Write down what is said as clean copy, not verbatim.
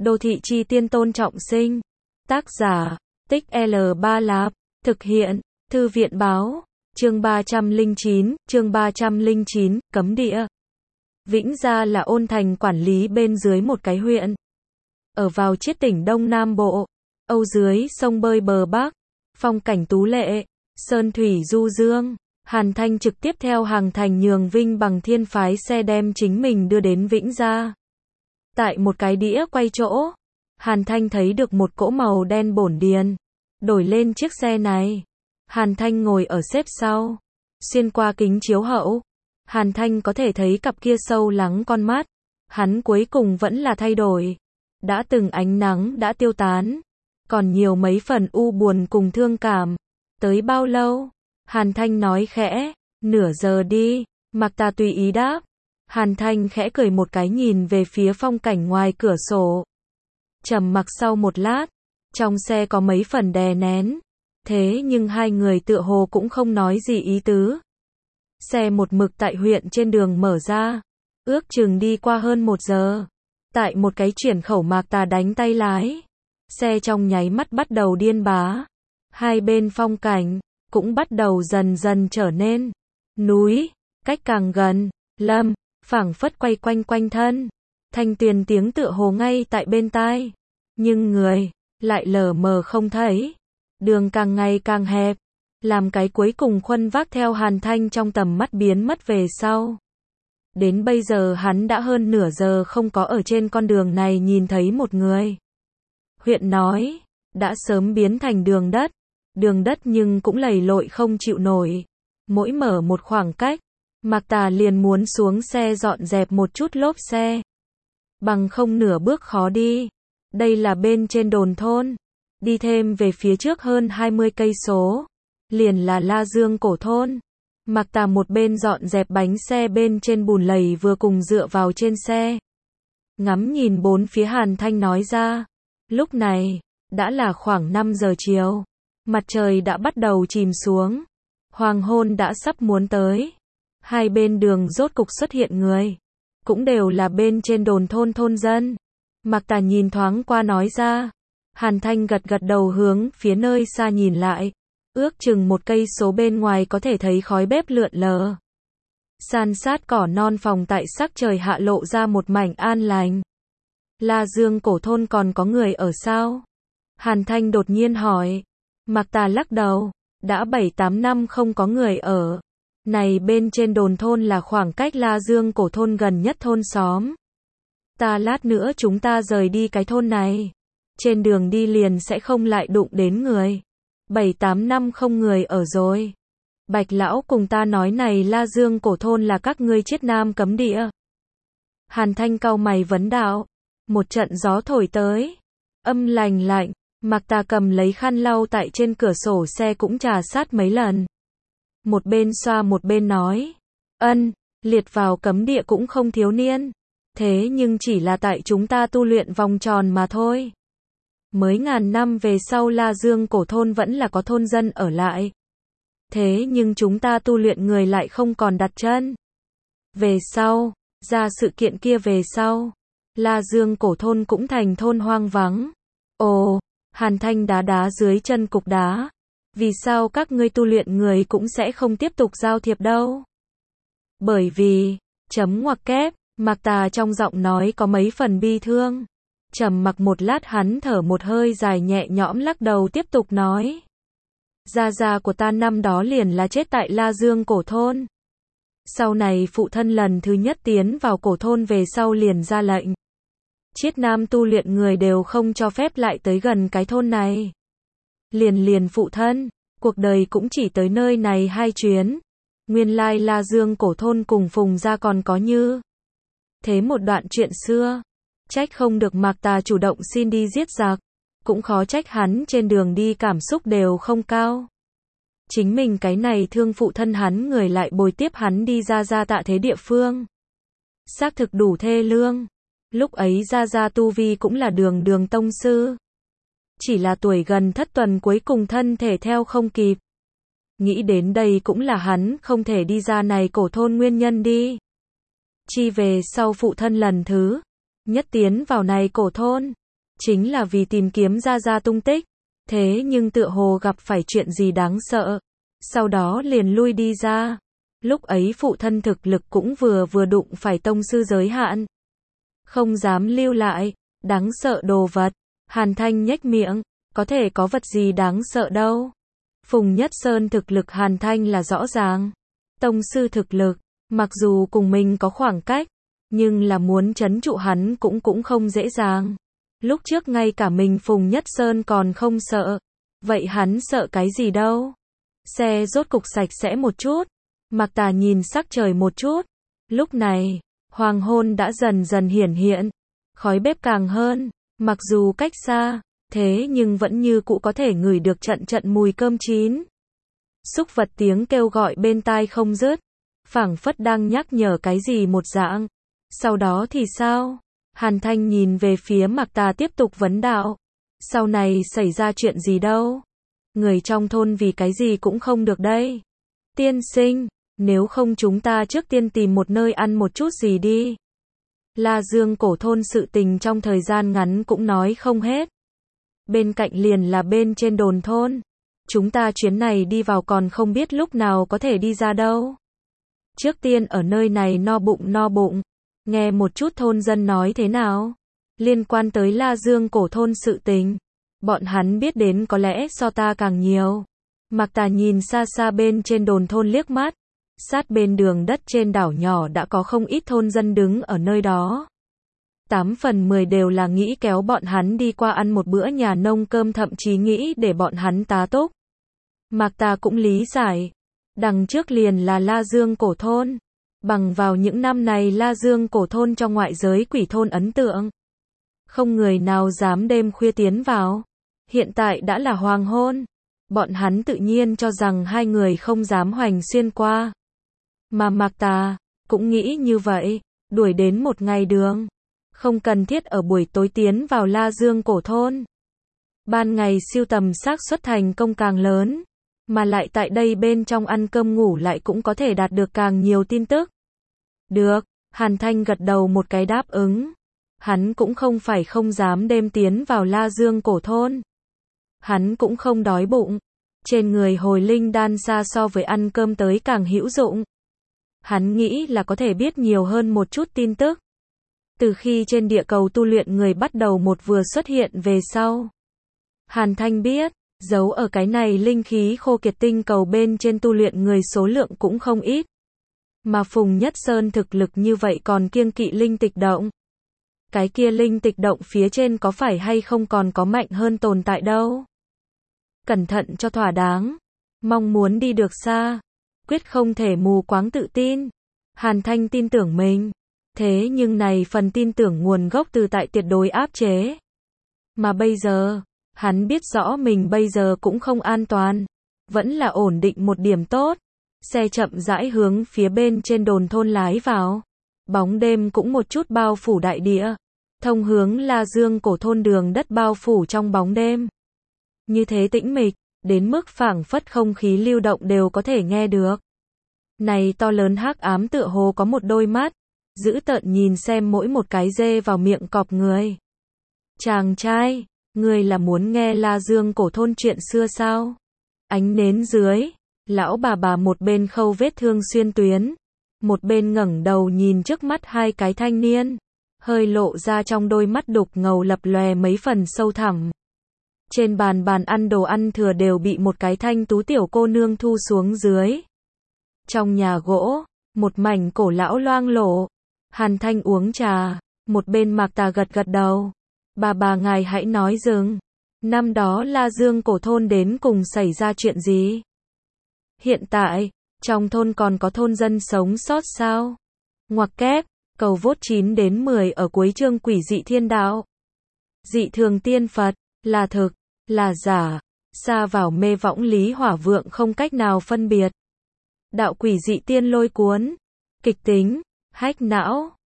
Đô thị chi tiên Tôn Trọng Sinh. Tác giả, Tích L3 Lạp. Thực hiện, Thư viện báo. Chương 309, Cấm địa. Vĩnh Gia là ôn thành quản lý bên dưới một cái huyện. Ở vào chiết tỉnh Đông Nam Bộ. Âu dưới sông bơi bờ Bắc. Phong cảnh tú lệ. Sơn thủy du dương. Hàn Thanh trực tiếp theo hàng thành nhường Vinh bằng thiên phái xe đem chính mình đưa đến Vĩnh Gia. Tại một cái đĩa quay chỗ, Hàn Thanh thấy được một cỗ màu đen bổn điền. Đổi lên chiếc xe này. Hàn Thanh ngồi ở xếp sau. Xuyên qua kính chiếu hậu, Hàn Thanh có thể thấy cặp kia sâu lắng con mắt. Hắn cuối cùng vẫn là thay đổi. Đã từng ánh nắng đã tiêu tán. Còn nhiều mấy phần u buồn cùng thương cảm. Tới bao lâu? Hàn Thanh nói khẽ. Nửa giờ đi. Mạc Tà tùy ý đáp. Hàn Thanh khẽ cười một cái nhìn về phía phong cảnh ngoài cửa sổ. Trầm mặc sau một lát. Trong xe có mấy phần đè nén. Thế nhưng hai người tựa hồ cũng không nói gì ý tứ. Xe một mực tại huyện trên đường mở ra. Ước chừng đi qua hơn 1 giờ. Tại một cái chuyển khẩu Mạc Tà đánh tay lái. Xe trong nháy mắt bắt đầu điên bá. Hai bên phong cảnh cũng bắt đầu dần dần trở nên núi, cách càng gần, lâm, phảng phất quay quanh quanh thân. Thanh tuyền tiếng tựa hồ ngay tại bên tai. Nhưng người lại lờ mờ không thấy. Đường càng ngày càng hẹp. Làm cái cuối cùng khuân vác theo Hàn Thanh trong tầm mắt biến mất về sau. Đến bây giờ hắn đã hơn nửa giờ không có ở trên con đường này nhìn thấy một người. Huyện nói, đã sớm biến thành đường đất. Đường đất nhưng cũng lầy lội không chịu nổi. Mỗi mở một khoảng cách, Mạc Tà liền muốn xuống xe dọn dẹp một chút lốp xe. Bằng không nửa bước khó đi. Đây là bên trên đồn thôn. Đi thêm về phía trước hơn 20 cây số. Liền là La Dương cổ thôn. Mạc Tà một bên dọn dẹp bánh xe bên trên bùn lầy vừa cùng dựa vào trên xe. Ngắm nhìn bốn phía Hàn Thanh nói ra. Lúc này, đã là khoảng 5 giờ chiều. Mặt trời đã bắt đầu chìm xuống. Hoàng hôn đã sắp muốn tới. Hai bên đường rốt cục xuất hiện người. Cũng đều là bên trên đồn thôn thôn dân. Mạc Tà nhìn thoáng qua nói ra. Hàn Thanh gật gật đầu hướng phía nơi xa nhìn lại. Ước chừng 1 cây số bên ngoài có thể thấy khói bếp lượn lờ. San sát cỏ non phòng tại sắc trời hạ lộ ra một mảnh an lành. La Dương cổ thôn còn có người ở sao? Hàn Thanh đột nhiên hỏi. Mạc Tà lắc đầu. Đã 7-8 năm không có người ở. Này bên trên đồn thôn là khoảng cách La Dương cổ thôn gần nhất thôn xóm. Ta lát nữa chúng ta rời đi cái thôn này. Trên đường đi liền sẽ không lại đụng đến người. 7-8 năm không người ở rồi. Bạch lão cùng ta nói này La Dương cổ thôn là các ngươi chiết nam cấm địa. Hàn Thanh cau mày vấn đạo. Một trận gió thổi tới. Âm lành lạnh. Mạc Tà cầm lấy khăn lau tại trên cửa sổ xe cũng trà sát mấy lần. Một bên xoa một bên nói. Liệt vào cấm địa cũng không thiếu niên. Thế nhưng chỉ là tại chúng ta tu luyện vòng tròn mà thôi. Mới ngàn năm về sau La Dương cổ thôn vẫn là có thôn dân ở lại. Thế nhưng chúng ta tu luyện người lại không còn đặt chân. Về sau, ra sự kiện kia về sau, La Dương cổ thôn cũng thành thôn hoang vắng. Ồ, Hàn Thanh đá đá dưới chân cục đá. Vì sao các ngươi tu luyện người cũng sẽ không tiếp tục giao thiệp đâu? Bởi vì, chấm ngoặc kép, Mạc Tà trong giọng nói có mấy phần bi thương. Trầm mặc một lát hắn thở một hơi dài nhẹ nhõm lắc đầu tiếp tục nói. Gia gia của ta năm đó liền là chết tại La Dương cổ thôn. Sau này phụ thân lần thứ nhất tiến vào cổ thôn về sau liền ra lệnh. Chiết nam tu luyện người đều không cho phép lại tới gần cái thôn này. Liền phụ thân, cuộc đời cũng chỉ tới nơi này 2 chuyến. Nguyên lai La Dương cổ thôn cùng Phùng gia còn có như thế một đoạn chuyện xưa. Trách không được Mạc Tà chủ động xin đi giết giặc. Cũng khó trách hắn trên đường đi cảm xúc đều không cao. Chính mình cái này thương phụ thân hắn người lại bồi tiếp hắn đi ra tạ thế địa phương. Xác thực đủ thê lương. Lúc ấy ra tu vi cũng là đường tông sư. Chỉ là tuổi gần thất tuần cuối cùng thân thể theo không kịp. Nghĩ đến đây cũng là hắn không thể đi ra này cổ thôn nguyên nhân đi. Chi về sau phụ thân lần thứ nhất tiến vào này cổ thôn, chính là vì tìm kiếm Gia Gia tung tích. Thế nhưng tựa hồ gặp phải chuyện gì đáng sợ. Sau đó liền lui đi ra. Lúc ấy phụ thân thực lực cũng vừa đụng phải tông sư giới hạn. Không dám lưu lại, đáng sợ đồ vật. Hàn Thanh nhếch miệng, có thể có vật gì đáng sợ đâu. Phùng Nhất Sơn thực lực Hàn Thanh là rõ ràng. Tông sư thực lực, mặc dù cùng mình có khoảng cách, nhưng là muốn trấn trụ hắn cũng không dễ dàng. Lúc trước ngay cả mình Phùng Nhất Sơn còn không sợ. Vậy hắn sợ cái gì đâu? Xe rốt cục sạch sẽ một chút. Mạc Tà nhìn sắc trời một chút. Lúc này, hoàng hôn đã dần dần hiển hiện. Khói bếp càng hơn. Mặc dù cách xa, thế nhưng vẫn như cũ có thể ngửi được trận trận mùi cơm chín. Súc vật tiếng kêu gọi bên tai không dứt. Phảng phất đang nhắc nhở cái gì một dạng. Sau đó thì sao? Hàn Thanh nhìn về phía Mạc Tà tiếp tục vấn đạo. Sau này xảy ra chuyện gì đâu? Người trong thôn vì cái gì cũng không được đây. Tiên sinh, nếu không chúng ta trước tiên tìm một nơi ăn một chút gì đi. La Dương cổ thôn sự tình trong thời gian ngắn cũng nói không hết. Bên cạnh liền là bên trên đồn thôn. Chúng ta chuyến này đi vào còn không biết lúc nào có thể đi ra đâu. Trước tiên ở nơi này no bụng. Nghe một chút thôn dân nói thế nào. Liên quan tới La Dương cổ thôn sự tình. Bọn hắn biết đến có lẽ so ta càng nhiều. Mạc Tà nhìn xa xa bên trên đồn thôn liếc mắt. Sát bên đường đất trên đảo nhỏ đã có không ít thôn dân đứng ở nơi đó. 8 phần 10 đều là nghĩ kéo bọn hắn đi qua ăn một bữa nhà nông cơm, thậm chí nghĩ để bọn hắn tá túc. Mạc Tà cũng lý giải. Đằng trước liền là La Dương cổ thôn. Bằng vào những năm này La Dương cổ thôn trong ngoại giới quỷ thôn ấn tượng. Không người nào dám đêm khuya tiến vào. Hiện tại đã là hoàng hôn. Bọn hắn tự nhiên cho rằng hai người không dám hoành xuyên qua. Mà Mạc Tà cũng nghĩ như vậy, đuổi đến một ngày đường. Không cần thiết ở buổi tối tiến vào La Dương cổ thôn. Ban ngày siêu tầm xác suất thành công càng lớn. Mà lại tại đây bên trong ăn cơm ngủ lại cũng có thể đạt được càng nhiều tin tức. Được, Hàn Thanh gật đầu một cái đáp ứng. Hắn cũng không phải không dám đêm tiến vào La Dương cổ thôn. Hắn cũng không đói bụng. Trên người hồi linh đan xa so với ăn cơm tới càng hữu dụng. Hắn nghĩ là có thể biết nhiều hơn một chút tin tức. Từ khi trên địa cầu tu luyện người bắt đầu một vừa xuất hiện về sau. Hàn Thanh biết, giấu ở cái này linh khí khô kiệt tinh cầu bên trên tu luyện người số lượng cũng không ít. Mà Phùng Nhất Sơn thực lực như vậy còn kiêng kỵ linh tịch động. Cái kia linh tịch động phía trên có phải hay không còn có mạnh hơn tồn tại đâu. Cẩn thận cho thỏa đáng. Mong muốn đi được xa. Quyết không thể mù quáng tự tin. Hàn Thanh tin tưởng mình. Thế nhưng này phần tin tưởng nguồn gốc từ tại tuyệt đối áp chế. Mà bây giờ, hắn biết rõ mình bây giờ cũng không an toàn. Vẫn là ổn định một điểm tốt. Xe chậm rãi hướng phía bên trên đồn thôn lái vào. Bóng đêm cũng một chút bao phủ đại địa. Thông hướng La Dương cổ thôn đường đất bao phủ trong bóng đêm. Như thế tĩnh mịch, đến mức phảng phất không khí lưu động đều có thể nghe được. Này to lớn hắc ám tựa hồ có một đôi mắt, dữ tợn nhìn xem mỗi một cái dê vào miệng cọp người. Chàng trai, ngươi là muốn nghe La Dương cổ thôn chuyện xưa sao? Ánh nến dưới, lão bà một bên khâu vết thương xuyên tuyến, một bên ngẩng đầu nhìn trước mắt hai cái thanh niên, hơi lộ ra trong đôi mắt đục ngầu lập lòe mấy phần sâu thẳm. Trên bàn ăn đồ ăn thừa đều bị một cái thanh tú tiểu cô nương thu xuống dưới. Trong nhà gỗ, một mảnh cổ lão loang lổ. Hàn Thanh uống trà, một bên Mạc Tà gật đầu. Bà ngài hãy nói dừng. Năm đó La Dương cổ thôn đến cùng xảy ra chuyện gì? Hiện tại, trong thôn còn có thôn dân sống sót sao? Ngoặc kép, cầu vote 9 đến 10 ở cuối chương quỷ dị thiên đạo. Dị thường tiên Phật, là thực, là giả, xa vào mê võng lý hỏa vượng không cách nào phân biệt. Đạo quỷ dị tiên lôi cuốn, kịch tính, hách não.